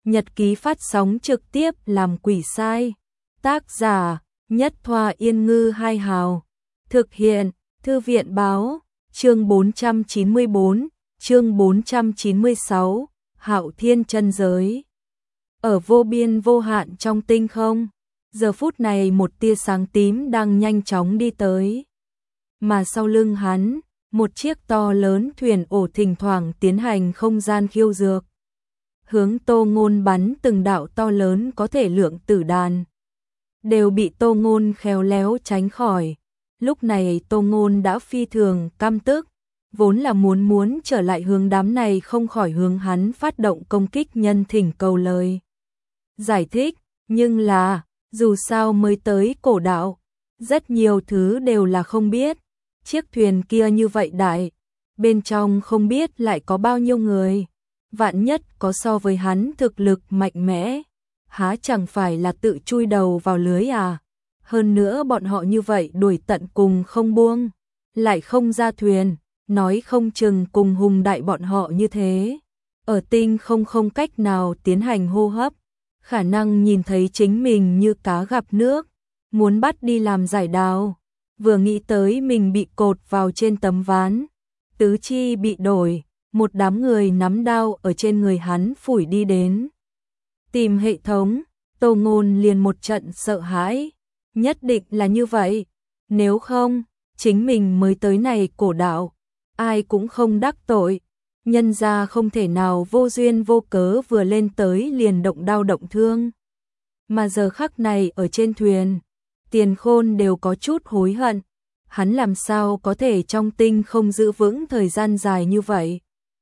Nhật ký phát sóng trực tiếp làm quỷ sai. Tác giả Nhất Thoa Yên Ngư Hai Hào. Thực hiện Thư viện Báo. Chương 494, chương 496, Hạo Thiên chân giới. Ở vô biên vô hạn trong tinh không, giờ phút này một tia sáng tím đang nhanh chóng đi tới. Mà sau lưng hắn, một chiếc to lớn thuyền ổ thỉnh thoảng tiến hành không gian khiêu dược. Hướng Tô Ngôn bắn từng đạo to lớn có thể lượng tử đàn. Đều bị Tô Ngôn khéo léo tránh khỏi. Lúc này Tô Ngôn đã phi thường căm tức, vốn là muốn trở lại hướng đám này không khỏi hướng hắn phát động công kích nhân thỉnh cầu lời giải thích, nhưng là, dù sao mới tới cổ đạo, rất nhiều thứ đều là không biết, chiếc thuyền kia như vậy đại, bên trong không biết lại có bao nhiêu người, vạn nhất có so với hắn thực lực mạnh mẽ, há chẳng phải là tự chui đầu vào lưới à. Hơn nữa bọn họ như vậy đuổi tận cùng không buông, lại không ra thuyền, nói không chừng cùng hùng đại bọn họ như thế. Ở tinh không cách nào tiến hành hô hấp, khả năng nhìn thấy chính mình như cá gặp nước, muốn bắt đi làm giải đào. Vừa nghĩ tới mình bị cột vào trên tấm ván, tứ chi bị đổi, một đám người nắm đao ở trên người hắn phủi đi đến. Tìm hệ thống, Tô Ngôn liền một trận sợ hãi. Nhất định là như vậy, nếu không, chính mình mới tới này cổ đạo, ai cũng không đắc tội, nhân ra không thể nào vô duyên vô cớ vừa lên tới liền động đao động thương. Mà giờ khắc này ở trên thuyền, Tiền Khôn đều có chút hối hận, hắn làm sao có thể trong tinh không giữ vững thời gian dài như vậy,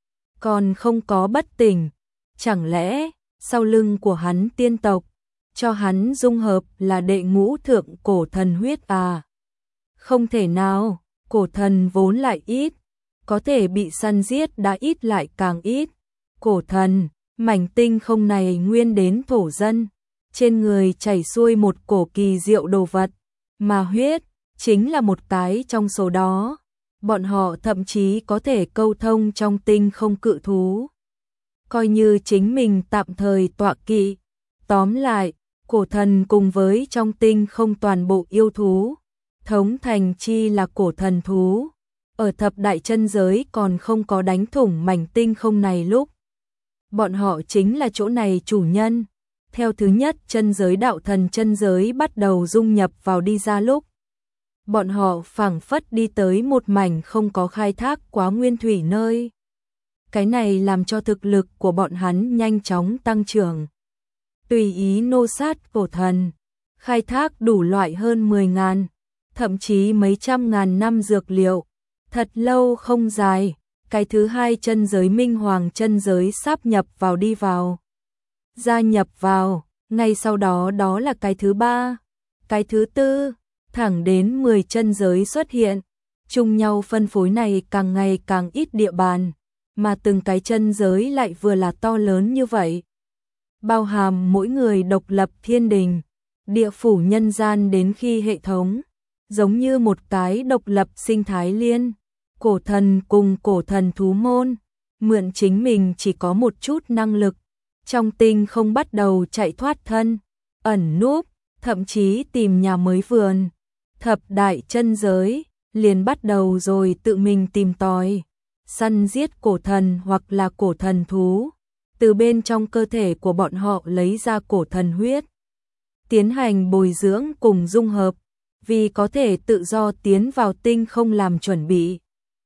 còn không có bất tỉnh, chẳng lẽ sau lưng của hắn tiên tộc cho hắn dung hợp là đệ ngũ thượng cổ thần huyết à? Không thể nào, cổ thần vốn lại ít, có thể bị săn giết đã ít lại càng ít. Cổ thần, mảnh tinh không này nguyên đến thổ dân, trên người chảy xuôi một cổ kỳ diệu đồ vật, mà huyết chính là một cái trong số đó. Bọn họ thậm chí có thể câu thông trong tinh không cự thú, coi như chính mình tạm thời tọa kỵ. Tóm lại, cổ thần cùng với trong tinh không toàn bộ yêu thú, thống thành chi là cổ thần thú. Ở thập đại chân giới còn không có đánh thủng mảnh tinh không này lúc, bọn họ chính là chỗ này chủ nhân. Theo thứ nhất chân giới đạo thần chân giới bắt đầu dung nhập vào đi ra lúc, bọn họ phảng phất đi tới một mảnh không có khai thác quá nguyên thủy nơi. Cái này làm cho thực lực của bọn hắn nhanh chóng tăng trưởng. Tùy ý nô sát cổ thần, khai thác đủ loại hơn 10.000, thậm chí mấy trăm ngàn năm dược liệu. Thật lâu không dài, cái thứ hai chân giới minh hoàng chân giới sáp nhập vào đi vào. Gia nhập vào, ngay sau đó đó là cái thứ ba, cái thứ tư, thẳng đến 10 chân giới xuất hiện. Chung nhau phân phối này càng ngày càng ít địa bàn, mà từng cái chân giới lại vừa là to lớn như vậy. Bao hàm mỗi người độc lập thiên đình, địa phủ nhân gian đến khi hệ thống, giống như một cái độc lập sinh thái liên. Cổ thần cùng cổ thần thú môn, mượn chính mình chỉ có một chút năng lực, trong tinh không bắt đầu chạy thoát thân, ẩn núp, thậm chí tìm nhà mới vườn. Thập đại chân giới liền bắt đầu rồi tự mình tìm tòi, săn giết cổ thần hoặc là cổ thần thú, từ bên trong cơ thể của bọn họ lấy ra cổ thần huyết, tiến hành bồi dưỡng cùng dung hợp, vì có thể tự do tiến vào tinh không làm chuẩn bị.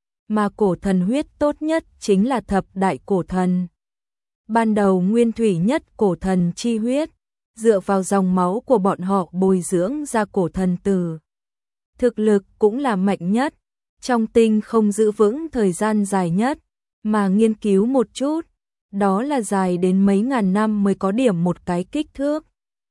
Mà cổ thần huyết tốt nhất chính là thập đại cổ thần. Ban đầu nguyên thủy nhất cổ thần chi huyết, dựa vào dòng máu của bọn họ bồi dưỡng ra cổ thần tử. Thực lực cũng là mạnh nhất, trong tinh không giữ vững thời gian dài nhất, mà nghiên cứu một chút, đó là dài đến mấy ngàn năm mới có điểm một cái kích thước.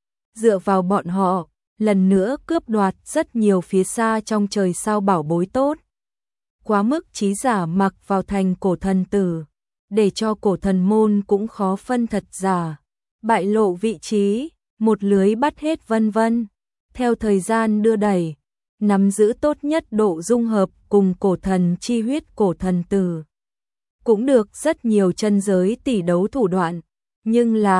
Dựa vào bọn họ, lần nữa cướp đoạt rất nhiều phía xa trong trời sao bảo bối tốt. Quá mức trí giả mặc vào thành cổ thần tử, để cho cổ thần môn cũng khó phân thật giả, bại lộ vị trí, một lưới bắt hết vân vân. Theo thời gian đưa đẩy, nắm giữ tốt nhất độ dung hợp cùng cổ thần chi huyết cổ thần tử. Cũng được rất nhiều chân giới tỷ đấu thủ đoạn, nhưng là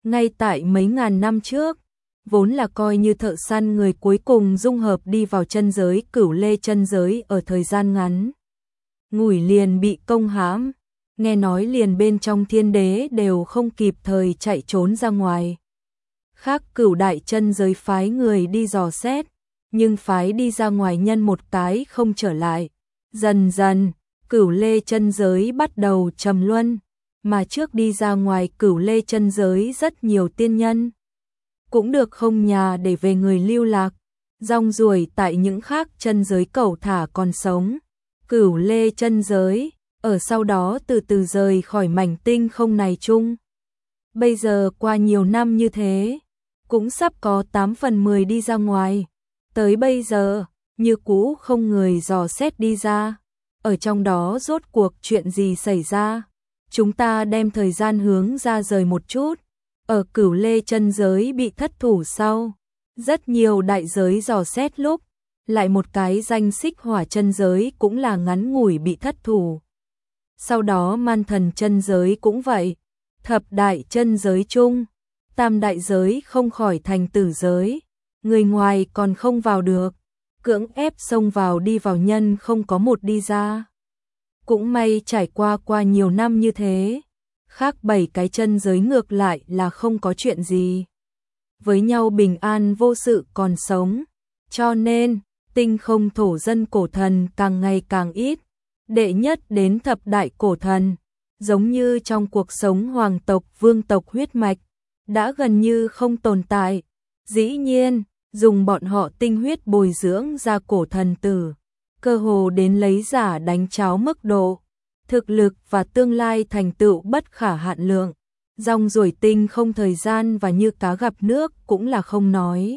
Ngay tại mấy ngàn năm trước, vốn là coi như thợ săn người cuối cùng dung hợp đi vào chân giới Cửu Lê chân giới ở thời gian ngắn. Ngủi liền bị công hãm, nghe nói liền bên trong thiên đế đều không kịp thời chạy trốn ra ngoài. Khác Cửu Đại chân giới phái người đi dò xét, nhưng phái đi ra ngoài nhân một cái không trở lại. Dần dần, Cửu Lê chân giới bắt đầu trầm luân, mà trước đi ra ngoài Cửu Lê chân giới rất nhiều tiên nhân. Cũng được không nhà để về người lưu lạc, rong ruổi tại những khác chân giới cẩu thả còn sống. Cửu Lê chân giới, ở sau đó từ từ rời khỏi mảnh tinh không này chung. Bây giờ qua nhiều năm như thế, cũng sắp có 8 phần 10 đi ra ngoài. Tới bây giờ, như cũ không người dò xét đi ra. Ở trong đó rốt cuộc chuyện gì xảy ra? Chúng ta đem thời gian hướng ra rời một chút. Ở Cửu Lê chân giới bị thất thủ sau, rất nhiều đại giới dò xét lúc, lại một cái danh Xích Hỏa chân giới cũng là ngắn ngủi bị thất thủ. Sau đó Man Thần chân giới cũng vậy, thập đại chân giới chung, tam đại giới không khỏi thành tử giới, người ngoài còn không vào được, cưỡng ép xông vào đi vào nhân không có một đi ra. Cũng may trải qua nhiều năm như thế, khác 7 cái chân giới ngược lại là không có chuyện gì. Với nhau bình an vô sự còn sống, cho nên tinh không thổ dân cổ thần càng ngày càng ít, đệ nhất đến thập đại cổ thần, giống như trong cuộc sống hoàng tộc vương tộc huyết mạch, đã gần như không tồn tại. Dĩ nhiên, dùng bọn họ tinh huyết bồi dưỡng ra cổ thần tử, cơ hồ đến lấy giả đánh cháo mức độ, thực lực và tương lai thành tựu bất khả hạn lượng. Rong ruổi tinh không thời gian và như cá gặp nước cũng là không nói.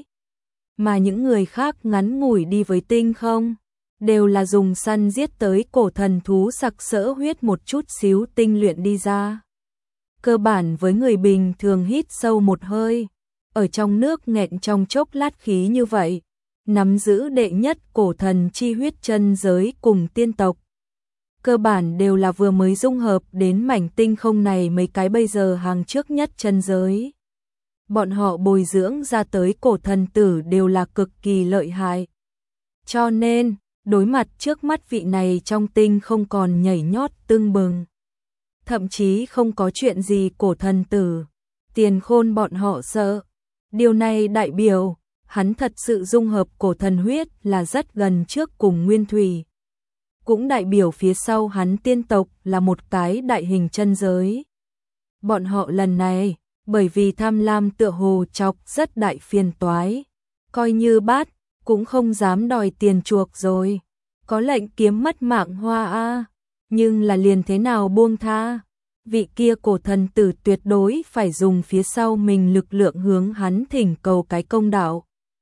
Mà những người khác ngắn ngủi đi với tinh không, đều là dùng săn giết tới cổ thần thú sặc sỡ huyết một chút xíu tinh luyện đi ra. Cơ bản với người bình thường hít sâu một hơi, ở trong nước nghẹn trong chốc lát khí như vậy, nắm giữ đệ nhất cổ thần chi huyết chân giới cùng tiên tộc. Cơ bản đều là vừa mới dung hợp đến mảnh tinh không này mấy cái bây giờ hàng trước nhất chân giới. Bọn họ bồi dưỡng ra tới cổ thần tử đều là cực kỳ lợi hại. Cho nên, đối mặt trước mắt vị này trong tinh không còn nhảy nhót tưng bừng. Thậm chí không có chuyện gì cổ thần tử, Tiền Khôn bọn họ sợ. Điều này đại biểu, hắn thật sự dung hợp cổ thần huyết là rất gần trước cùng Nguyên Thủy. Cũng đại biểu phía sau hắn tiên tộc là một cái đại hình chân giới. Bọn họ lần này, bởi vì tham lam tựa hồ chọc rất đại phiền toái, coi như bát, cũng không dám đòi tiền chuộc rồi. Có lệnh kiếm mất mạng hoa a, nhưng là liền thế nào buông tha. Vị kia cổ thần tử tuyệt đối phải dùng phía sau mình lực lượng hướng hắn thỉnh cầu cái công đạo.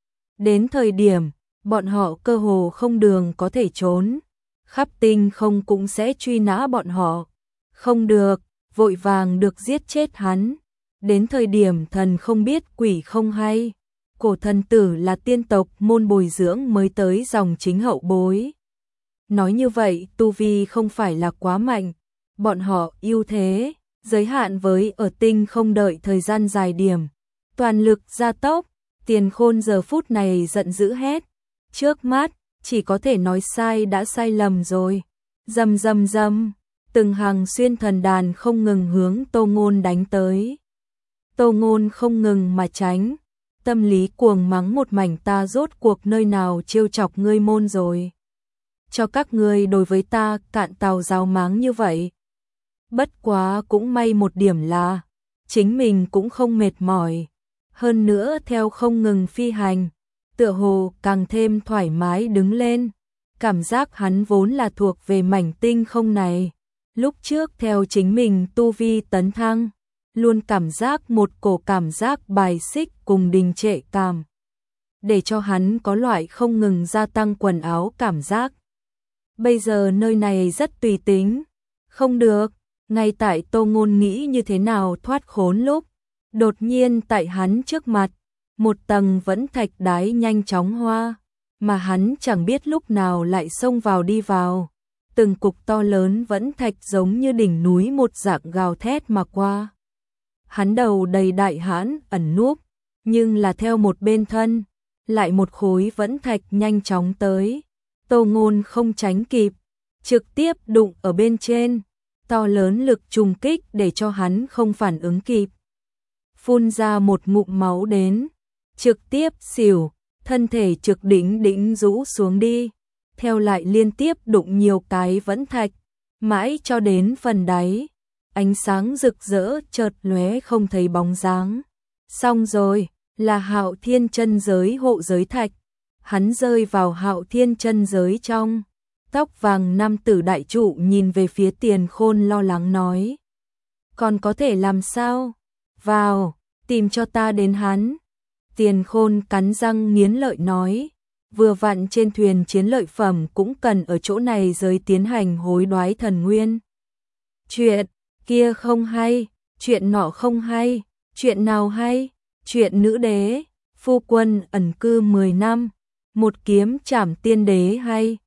Đến thời điểm, bọn họ cơ hồ không đường có thể trốn. Khắp tinh không cũng sẽ truy nã bọn họ. Không được, vội vàng được giết chết hắn. Đến thời điểm thần không biết quỷ không hay. Cổ thần tử là tiên tộc môn bồi dưỡng mới tới dòng chính hậu bối. Nói như vậy tu vi không phải là quá mạnh. Bọn họ ưu thế, giới hạn với ở tinh không đợi thời gian dài điểm. Toàn lực gia tốc, Tiền Khôn giờ phút này giận dữ hét. Trước mắt, chỉ có thể nói sai đã sai lầm rồi. Rầm rầm rầm, từng hàng xuyên thần đàn không ngừng hướng Tô Ngôn đánh tới. Tô Ngôn không ngừng mà tránh, tâm lý cuồng mắng một mảnh ta rốt cuộc nơi nào trêu chọc ngươi môn rồi. Cho các ngươi đối với ta cạn tàu giáo máng như vậy. Bất quá cũng may một điểm là, chính mình cũng không mệt mỏi. Hơn nữa theo không ngừng phi hành, tựa hồ càng thêm thoải mái đứng lên. Cảm giác hắn vốn là thuộc về mảnh tinh không này. Lúc trước theo chính mình tu vi tấn thăng, luôn cảm giác một cổ cảm giác bài xích cùng đình trệ cảm. Để cho hắn có loại không ngừng gia tăng quần áo cảm giác. Bây giờ nơi này rất tùy tính. Không được, ngay tại Tô Ngôn nghĩ như thế nào thoát khốn lúc. Đột nhiên tại hắn trước mặt, một tầng vẫn thạch đái nhanh chóng hoa, mà hắn chẳng biết lúc nào lại xông vào đi vào. Từng cục to lớn vẫn thạch giống như đỉnh núi một dạng gào thét mà qua. Hắn đầu đầy đại hãn ẩn núp, nhưng là theo một bên thân, lại một khối vẫn thạch nhanh chóng tới. Tô Ngôn không tránh kịp, trực tiếp đụng ở bên trên, to lớn lực trùng kích để cho hắn không phản ứng kịp. Phun ra một ngụm máu đến, trực tiếp xỉu, thân thể trực đỉnh rũ xuống đi, theo lại liên tiếp đụng nhiều cái vẫn thạch, mãi cho đến phần đáy, ánh sáng rực rỡ chợt lóe không thấy bóng dáng. Xong rồi, là Hạo Thiên chân giới hộ giới thạch, hắn rơi vào Hạo Thiên chân giới trong. Tóc vàng nam tử đại trụ nhìn về phía Tiền Khôn lo lắng nói. Còn có thể làm sao? Vào, tìm cho ta đến hắn. Tiền Khôn cắn răng nghiến lợi nói. Vừa vặn trên thuyền chiến lợi phẩm cũng cần ở chỗ này giới tiến hành hối đoái thần nguyên. Chuyện kia không hay, chuyện nọ không hay, chuyện nào hay? Chuyện nữ đế, phu quân ẩn cư 10 năm, một kiếm trảm tiên đế hay?